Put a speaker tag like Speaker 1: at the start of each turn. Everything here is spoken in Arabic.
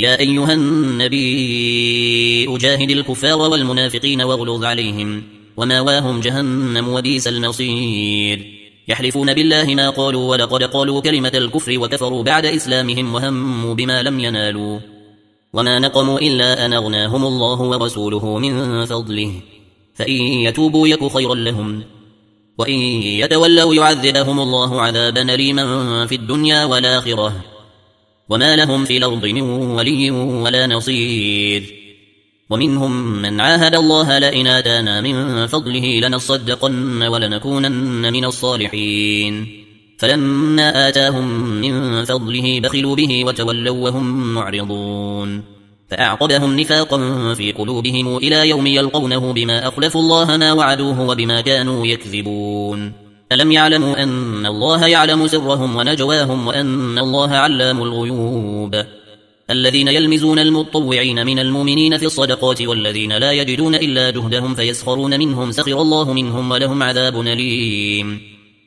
Speaker 1: يا أيها النبي أجاهد الكفار والمنافقين واغلظ عليهم وماواهم جهنم وبئس المصير يحلفون بالله ما قالوا ولقد قالوا كلمة الكفر وكفروا بعد إسلامهم وهموا بما لم ينالوا وما نقموا إلا أن أغناهم الله ورسوله من فضله فإن يتوبوا يك خيرا لهم وإن يتولوا يعذبهم الله عذابا أليما في الدنيا والآخرة وما لهم في الأرض من ولي ولا نصير ومنهم من عاهد الله لئن آتانا من فضله لنصدقن ولنكونن من الصالحين فلما آتاهم من فضله بخلوا به وتولوا وهم معرضون فأعقبهم نفاقا في قلوبهم إلى يوم يلقونه بما أخلفوا الله ما وعدوه وبما كانوا يكذبون ألم يعلموا أن الله يعلم سرهم ونجواهم وأن الله علام الغيوب الذين يلمزون المطوعين من المؤمنين في الصدقات والذين لا يجدون إلا جهدهم فيسخرون منهم سخر الله منهم ولهم عذاب أليم